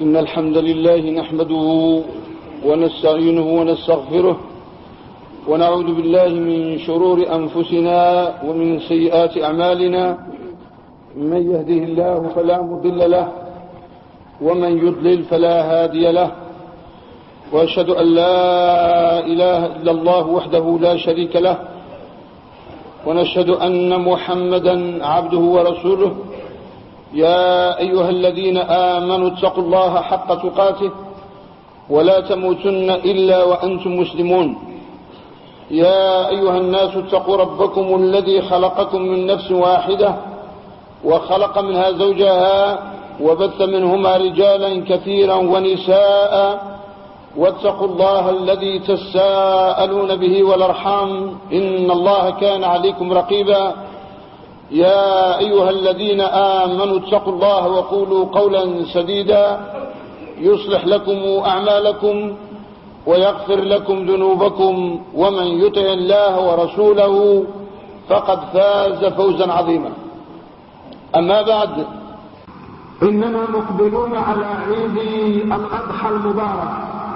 إن الحمد لله نحمده ونستعينه ونستغفره ونعوذ بالله من شرور أنفسنا ومن سيئات أعمالنا. من يهده الله فلا مضل له ومن يضلل فلا هادي له، وأشهد أن لا إله إلا الله وحده لا شريك له، ونشهد أن محمدا عبده ورسوله. يا أيها الذين آمنوا اتقوا الله حق تقاته ولا تموتن إلا وأنتم مسلمون. يا أيها الناس اتقوا ربكم الذي خلقكم من نفس واحدة وخلق منها زوجها وبث منهما رجالا كثيرا ونساء، واتقوا الله الذي تساءلون به والأرحام إن الله كان عليكم رقيبا. يا أيها الذين آمنوا اتقوا الله وقولوا قولا سديدا يصلح لكم أعمالكم ويغفر لكم ذنوبكم، ومن يطع الله ورسوله فقد فاز فوزا عظيما. أما بعد، إننا مقبلون على عيد الأضحى المبارك.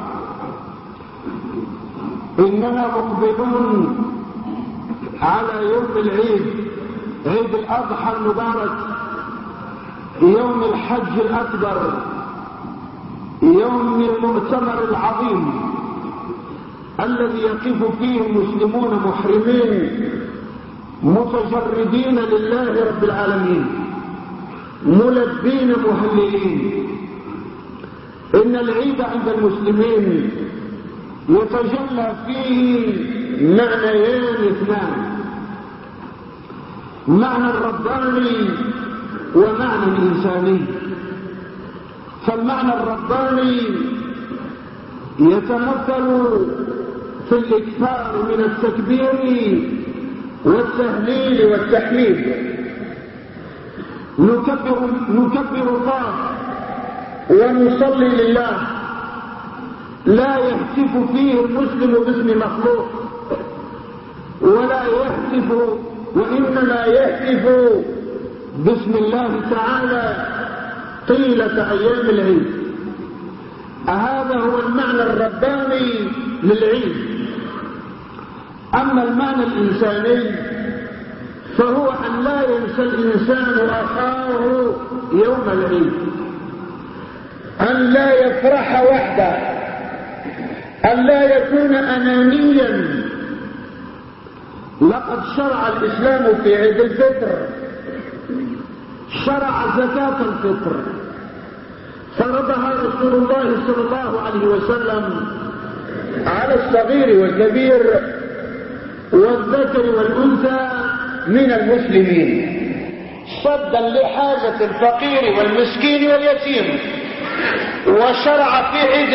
إننا مقبلون على يوم العيد، عيد الأضحى المبارك، يوم الحج الأكبر، يوم المؤتمر العظيم الذي يقف فيه المسلمون محرمين متجردين لله رب العالمين، ملبين مهللين. إن العيد عند المسلمين يتجلى فيه معنيان اثنان: معنى الرباني ومعنى الإنساني. فالمعنى الرباني يتمثل في الإكثار من التكبير والتهليل والتحميد. نكبر الله ونصلي لله، لا يهتف فيه المسلم باسم مخلوق ولا يهتف، وإنما يهتف باسم الله تعالى طيلة أيام العيد. هذا هو المعنى الرباني للعيد. أما المعنى الإنساني فهو أن لا ينسى الإنسان أخاه يوم العيد، أن لا يفرح وحده، أن لا يكون أنانيا. لقد شرع الإسلام في عيد الفطر، شرع زكاة الفطر، فرضها رسول الله صلى الله عليه وسلم على الصغير والكبير والذكر والأنثى من المسلمين، صدا لحاجة الفقير والمسكين واليتيم. وشرع في عيد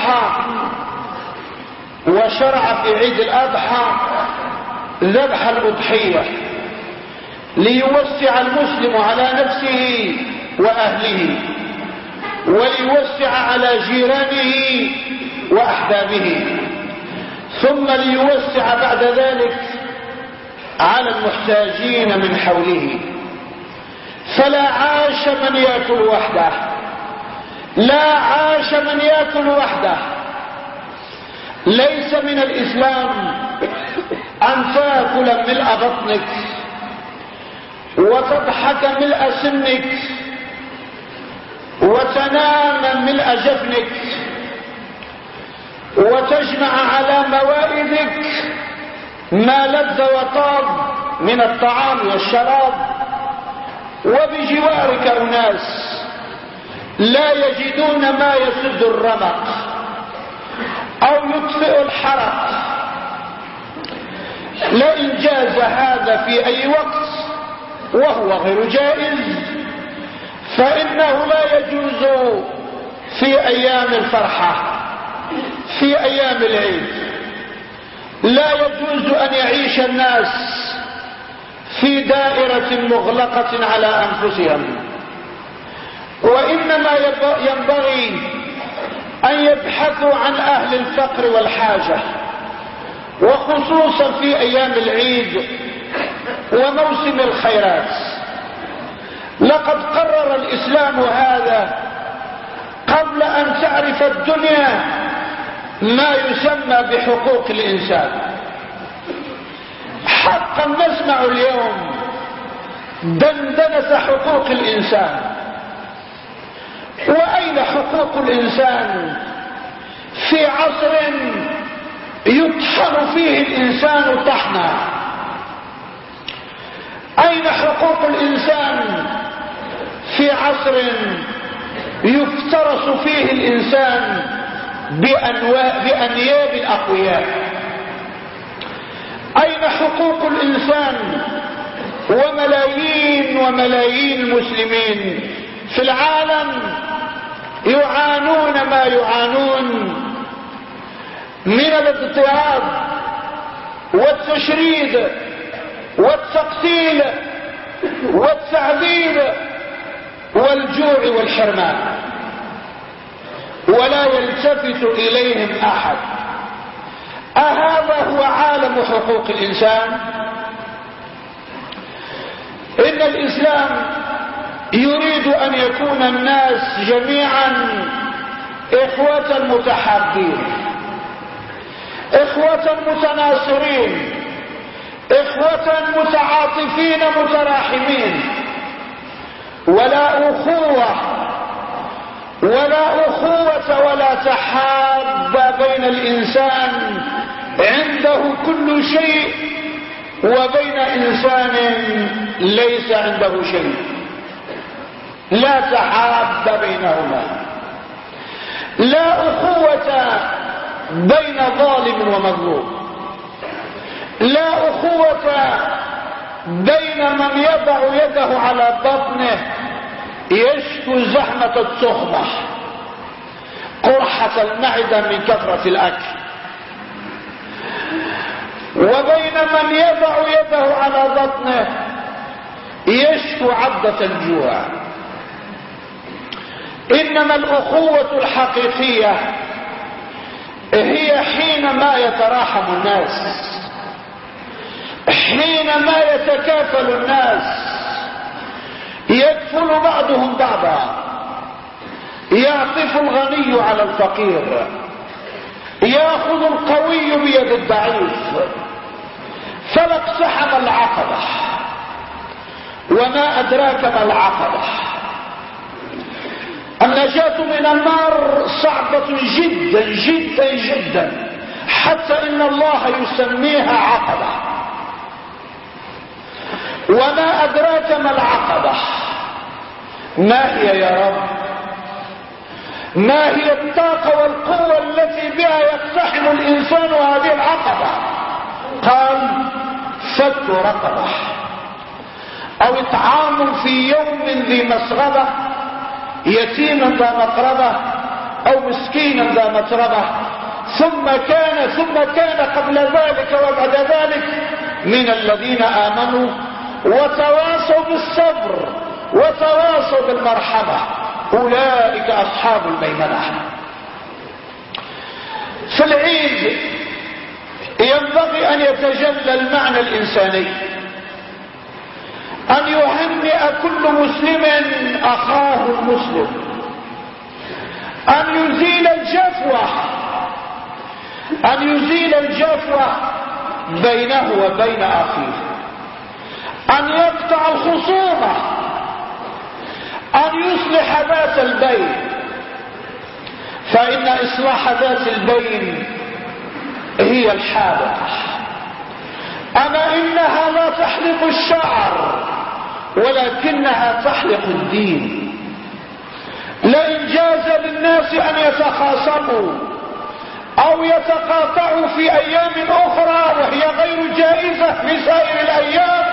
الأضحى ذبح الأضحية ليوسع المسلم على نفسه وأهله، وليوسع على جيرانه وأحبابه، ثم ليوسع بعد ذلك على المحتاجين من حوله. فلا عاش من يأكل وحده، لا عاش من يأكل وحده. ليس من الإسلام أن تأكل ملء بطنك وتضحك ملء سنك وتنام ملء جفنك وتجمع على موائدك ما لذ وطاب من الطعام والشراب، وبجوارك أناس لا يجدون ما يسد الرمق أو يطفئ الحرق. لئن جاز هذا في أي وقت وهو غير جائز، فإنه لا يجوز في أيام الفرحة، في أيام العيد. لا يجوز أن يعيش الناس في دائرة مغلقة على أنفسهم، وإنما ينبغي أن يبحثوا عن أهل الفقر والحاجة، وخصوصا في أيام العيد وموسم الخيرات. لقد قرر الإسلام هذا قبل تعرف الدنيا ما يسمى بحقوق الإنسان. حقا نسمع اليوم دندنة حقوق الإنسان. وأين حقوق الإنسان في عصر يطحن فيه الإنسان طحنا؟ أين حقوق الإنسان في عصر يفترس فيه الإنسان بأنياب الأقوياء؟ أين حقوق الإنسان وملايين وملايين المسلمين في العالم يعانون ما يعانون من الاضطهاد والتشريد والتقتيل والتعذيب والجوع والحرمان، ولا يلتفت إليهم أحد؟ أهذا هو عالم حقوق الإنسان؟ إن الإسلام يريد أن يكون الناس جميعا إخوة متحابين، إخوة متناصرين، إخوة متعاطفين متراحمين، ولا أخوة ولا تحاب بين الإنسان عنده كل شيء وبين إنسان ليس عنده شيء. لا تحاب بينهما، لا أخوة بين ظالم ومظلوم، لا أخوة بين من يضع يده على بطنه يشكو زحمة التخمة، قرحة المعدة من كثرة الأكل، وبين من يضع يده على بطنه يشكو عضة الجوع. إنما الأخوة الحقيقية هي حينما يتراحم الناس، حينما يتكافل الناس، يكفل بعضهم بعضا، يعطف الغني على الفقير، يأخذ القوي بيد الضعيف. فلا اقتحم العقبة، وما أدراك ما العقبة. النجاة من النار صعبة جدا جدا جدا، حتى إن الله يسميها عقبة. وما أدراك ما العقبة؟ ما هي يا رب؟ ما هي الطاقة والقوة التي بها يقتحم الإنسان هذه العقبة؟ قال: فك رقبة، أو إطعام في يوم ذي مسغبة، يتيما ذا مقربة أو مسكينا ذا متربة، ثم كان قبل ذلك وبعد ذلك من الذين آمنوا وتواصوا بالصبر وتواصوا بالمرحمة، أولئك أصحاب الميمنة. في العيد ينبغي أن يتجلى المعنى الإنساني، أن يهنئ كل مسلم أخاه المسلم، أن يزيل الجفوة بينه وبين أخيه، أن يقطع الخصومة، أن يصلح ذات البين، فإن إصلاح ذات البين هي الحالة. أما إنها لا تحلق الشعر ولكنها تحلق الدين. لئن جاز للناس أن يتخاصموا أو يتقاطعوا في أيام أخرى وهي غير جائزة من سائر الأيام،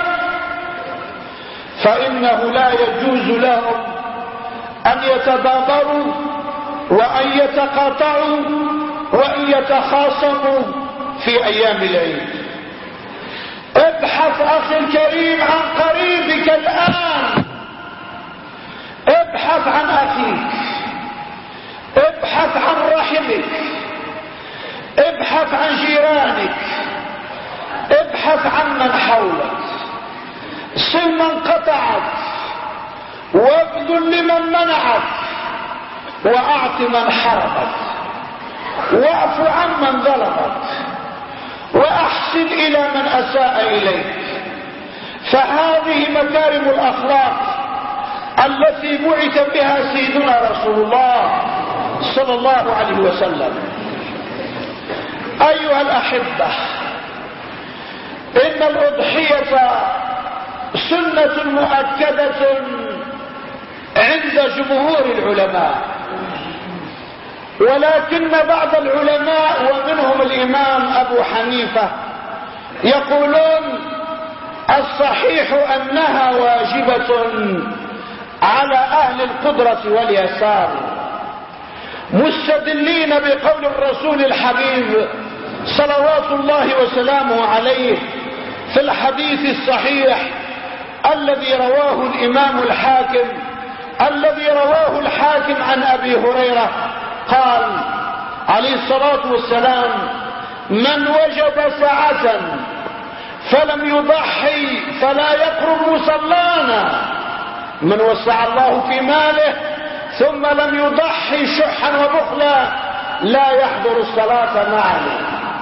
فإنه لا يجوز لهم أن يتدابروا وأن يتقاطعوا وأن يتخاصموا في أيام العيد. ابحث أخي الكريم عن قريبك الآن، ابحث عن أخيك، ابحث عن رحمك، ابحث عن جيرانك، ابحث عن من حولك، صل من قطعك، وابذل لمن منعك، وأعط من حرمك، واعف عمن ظلمك، وأحسن إلى من أساء إليك. فهذه مكارم الأخلاق التي بعث بها سيدنا رسول الله صلى الله عليه وسلم. أيها الأحبة، إن الأضحية سنة مؤكدة عند جمهور العلماء، ولكن بعض العلماء ومنهم الإمام أبو حنيفة يقولون الصحيح أنها واجبة على أهل القدرة واليسار، مستدلين بقول الرسول الحبيب صلوات الله وسلامه عليه في الحديث الصحيح الذي رواه الإمام الحاكم، عن أبي هريرة قال عليه الصلاة والسلام: من وجد سعة فلم يضحي فلا يقرب مصلانا. من وسع الله في ماله ثم لم يضحي شحا وبخلا لا يحضر الصلاة معنا.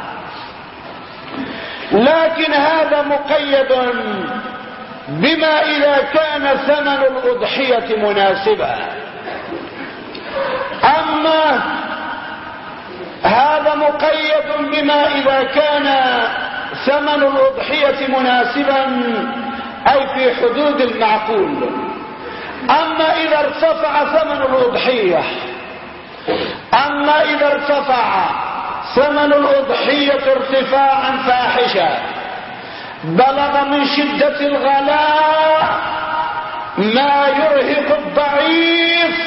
لكن هذا مقيد بما إذا كان ثمن الأضحية مناسبا. أما هذا مقيد بما إذا كان ثمن الأضحية مناسبا أي في حدود المعقول. أما إذا ارتفع ثمن الأضحية ارتفاعا فاحشا بلغ من شدة الغلاء ما يرهق الضعيف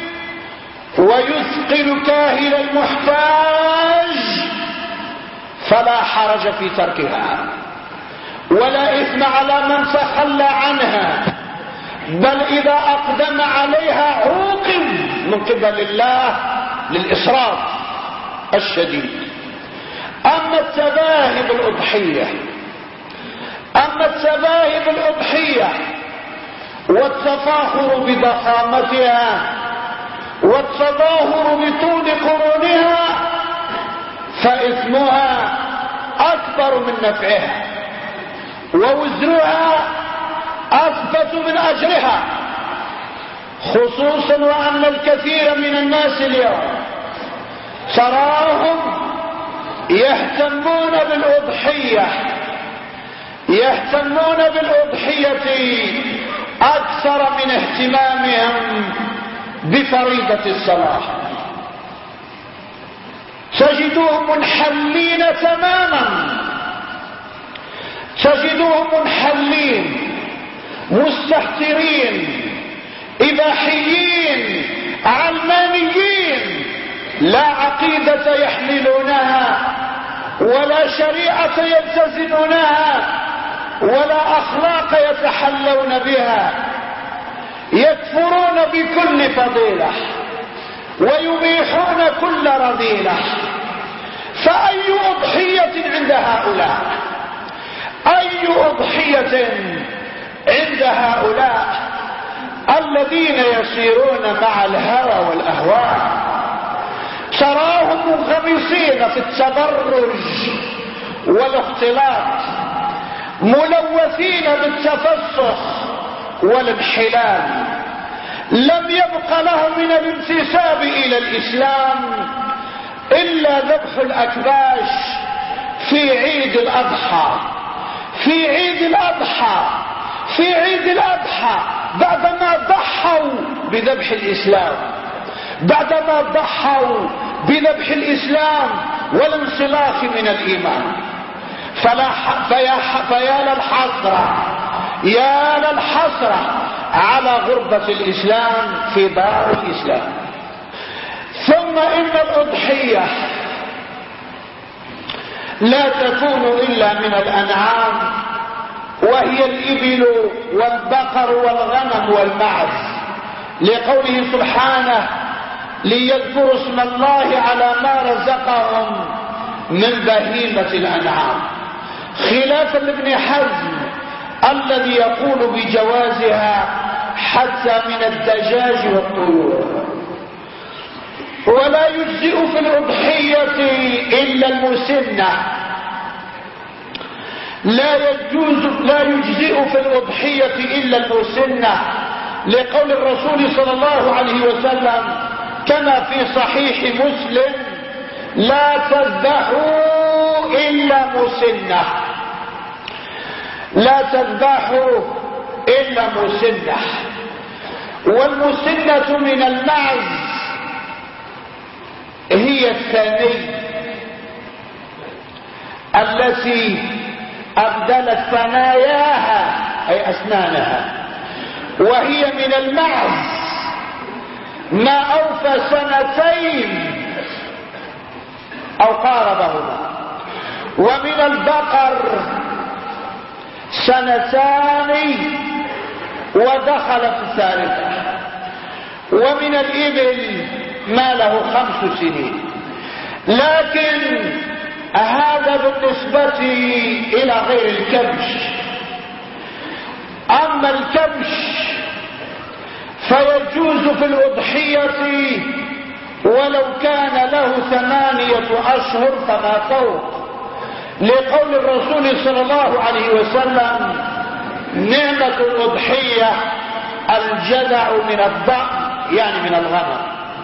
ويثقل كاهل المحتاج، فلا حرج في تركها ولا إثم على من تخلى عنها، بل إذا أقدم عليها عوقب من قبل الله للإسراف الشديد. أما التباهي بالأضحية والتفاخر بضخامتها والتظاهر بطول قرونها فإثمها أكبر من نفعها، ووزرها أثبت من أجرها، خصوصا وأن الكثير من الناس اليوم تراهم يهتمون بالأضحية أكثر من اهتمامهم بفريضة الصلاة. تجدوهم منحلين تماما، مستهترين، إباحيين، علمانيين، لا عقيدة يحملونها ولا شريعة يلتزمونها ولا أخلاق يتحلون بها، يكفرون بكل فضيلة ويبيحون كل رذيلة. فأي أضحية عند هؤلاء؟ الذين يسيرون مع الهوى والأهواء، تراهم منغمسين في التبرج والاختلاط، ملوثين بالتفسخ والانحلال. لم يبق لهم من الانتساب إلى الإسلام إلا ذبح الأكباش في عيد الأضحى، بعدما ضحوا بذبح الإسلام، والانسلاخ من الإيمان. فيا للحسرة على غربة الإسلام في دار الإسلام. ثم إن الأضحية لا تكون إلا من الأنعام، وهي الإبل والبقر والغنم والمعز، لقوله سبحانه: ليذكروا اسم الله على ما رزقهم من بهيمة الأنعام، خلافا لابن حزم الذي يقول بجوازها حتى من الدجاج والطيور. ولا يجزئ في الأضحية إلا المسنة. لا يجزئ في الأضحية إلا المسنة، لقول الرسول صلى الله عليه وسلم كما في صحيح مسلم: لا تذبحوا إلا مسنة، لا تذبحوا إلا مسنة. والمسنة من المعز هي الثاني التي أبدلت ثناياها أي أسنانها، وهي من المعز ما أوفى سنتين أو قاربهما، ومن البقر سنتان ودخل في الثالثة، ومن الإبل ما له 5 سنين. لكن هذا بالنسبة إلى غير الكبش. أما الكبش فيجوز في الأضحية ولو كان له 8 أشهر فما فوق، لقول الرسول صلى الله عليه وسلم: نعمة الأضحية الجدع من الضأن، يعني من الغنم.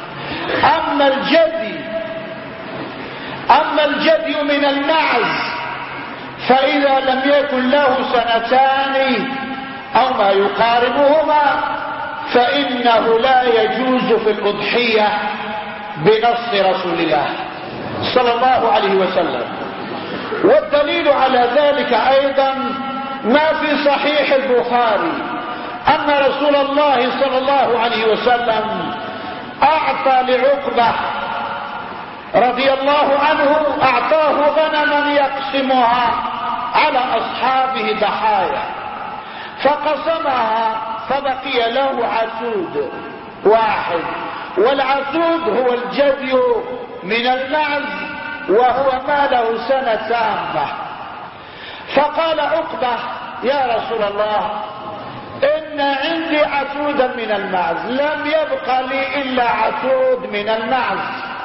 أما الجدي من المعز فإذا لم يكن له 2 أو ما يقاربهما فإنه لا يجوز في الأضحية بنص رسول الله صلى الله عليه وسلم. والدليل على ذلك أيضا ما في صحيح البخاري أن رسول الله صلى الله عليه وسلم أعطى لعقبة رضي الله عنه، أعطاه غنما يقسمها على أصحابه ضحايا، فقسمها فبقي له عسود واحد، والعسود هو الجدي من المعز وهو ما له 1 سنة تامة. فقال عقبة: يا رسول الله، إن عندي عسودا من المعز، لم يبق لي إلا عسود من المعز،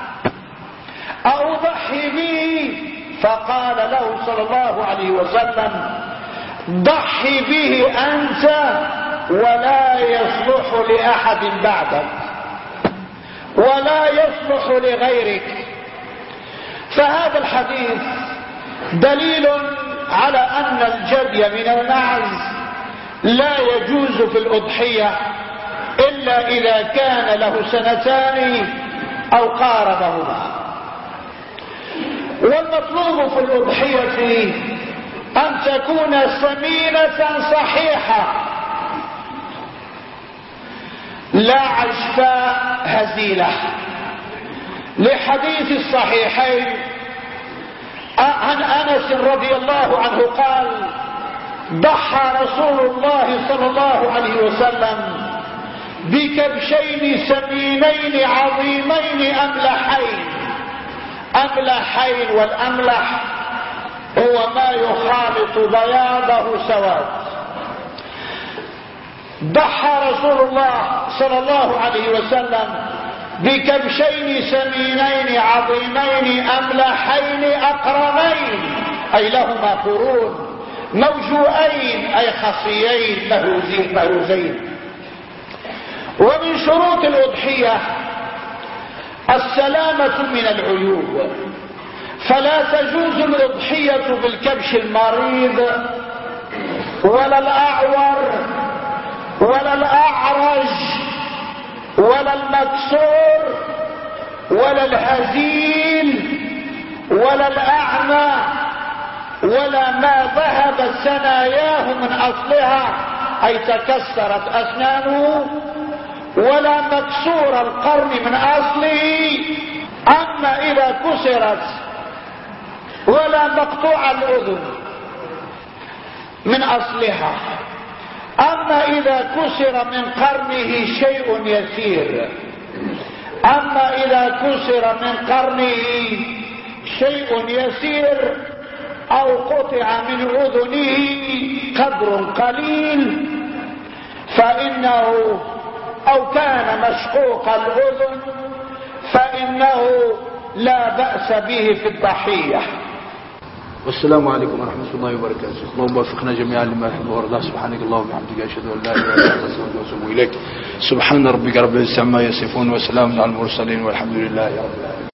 أضحي به؟ فقال له صلى الله عليه وسلم: ضحي به أنت ولا يصلح لأحد بعدك ولا يصلح لغيرك. فهذا الحديث دليل على أن الجدي من المعز لا يجوز في الأضحية إلا إذا كان له 2 أو قاربهما. والمطلوب في الأضحية أن تكون سمينة صحيحة، لا عجفاء هزيلة، لحديث الصحيحين عن أنس رضي الله عنه قال: ضحى رسول الله صلى الله عليه وسلم بكبشين سمينين عظيمين أملحين، والأملح هو ما يخالط بياضه سواد. ضحى رسول الله صلى الله عليه وسلم بكبشين سمينين عظيمين أملحين أقرنين، أي لهما قرون، موجوئين أي خصيين مهروزين. ومن شروط الأضحية السلامة من العيوب، فلا تجوز الأضحية بالكبش المريض ولا الأعور ولا الأعرج ولا المكسور ولا الهزيل ولا الأعمى ولا ما ذهبت ثناياه من أصلها أي تكسرت أسنانه، ولا مكسور القرن من أصله. أما إذا كسرت، ولا مقطوع الأذن من أصلها. أما إذا كسر من قرنه شيء يسير، أما إذا كسر من قرنه شيء يسير أو قطع من أذنه قدر قليل فإنه، أو كان مشقوق الأذن، فإن فإنه لا بأس به في الضحية. والسلام عليكم ورحمة الله وبركاته. اللهم وفقنا جميعا لما يحب ويرضى. سبحانك اللهم وبحمدك أشهد أن لا إله إلا أنت أستغفرك وأتوب إليك. سبحان ربك رب العزة عما يصفون وسلام على المرسلين والحمد لله رب العالمين.